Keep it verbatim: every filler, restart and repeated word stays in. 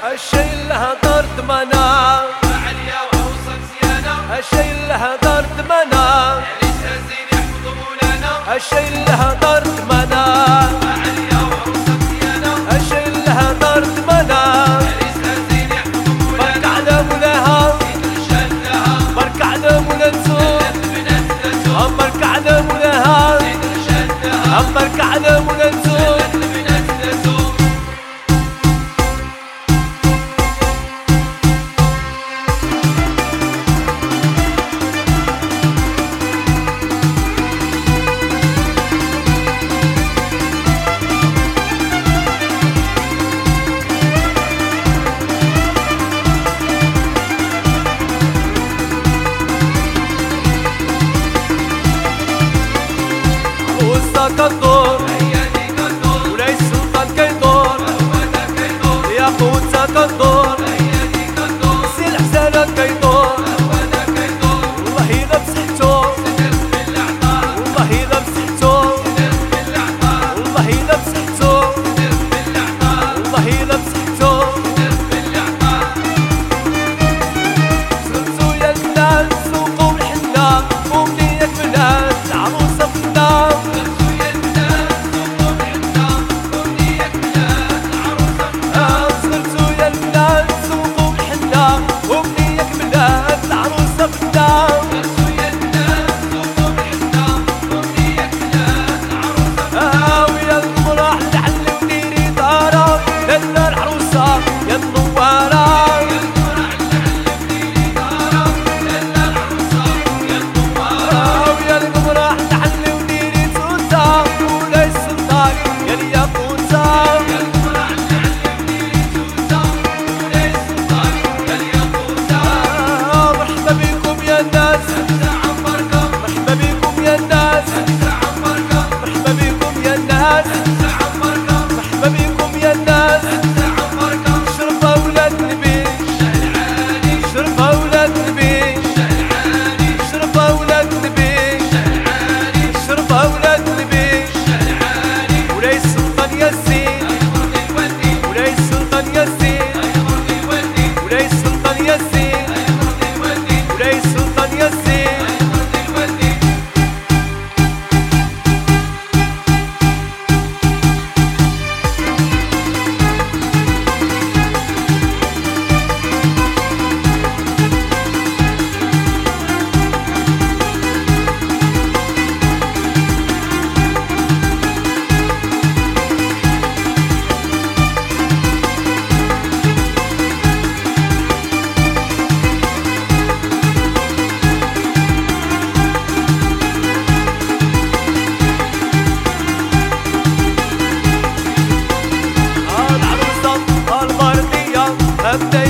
الشي اللي هدرت منا عليا وعروسك زيانة، الشي اللي هدرت منا ليس زين يحفظ مولانا، الشي اللي هدرت منا عليا وعروسك زيانة، الشي اللي هدرت منا ليس زين يحفظ مولانا، برك على مولاها شدها برك على مولا نسوق بنزلته، برك على مولاها شدها برك على مولا نسوق بنزلته. كدور ولا السلطان كيدور يا قوتها كدور سي الحسنات كيدور والله إلا مسحتو والله إلا مسحتو والله إلا مسحتو والله إلا مسحتو سرتو يا البلاد سوقو بالحنة ومنيك بلاد العروسة في النار Up there.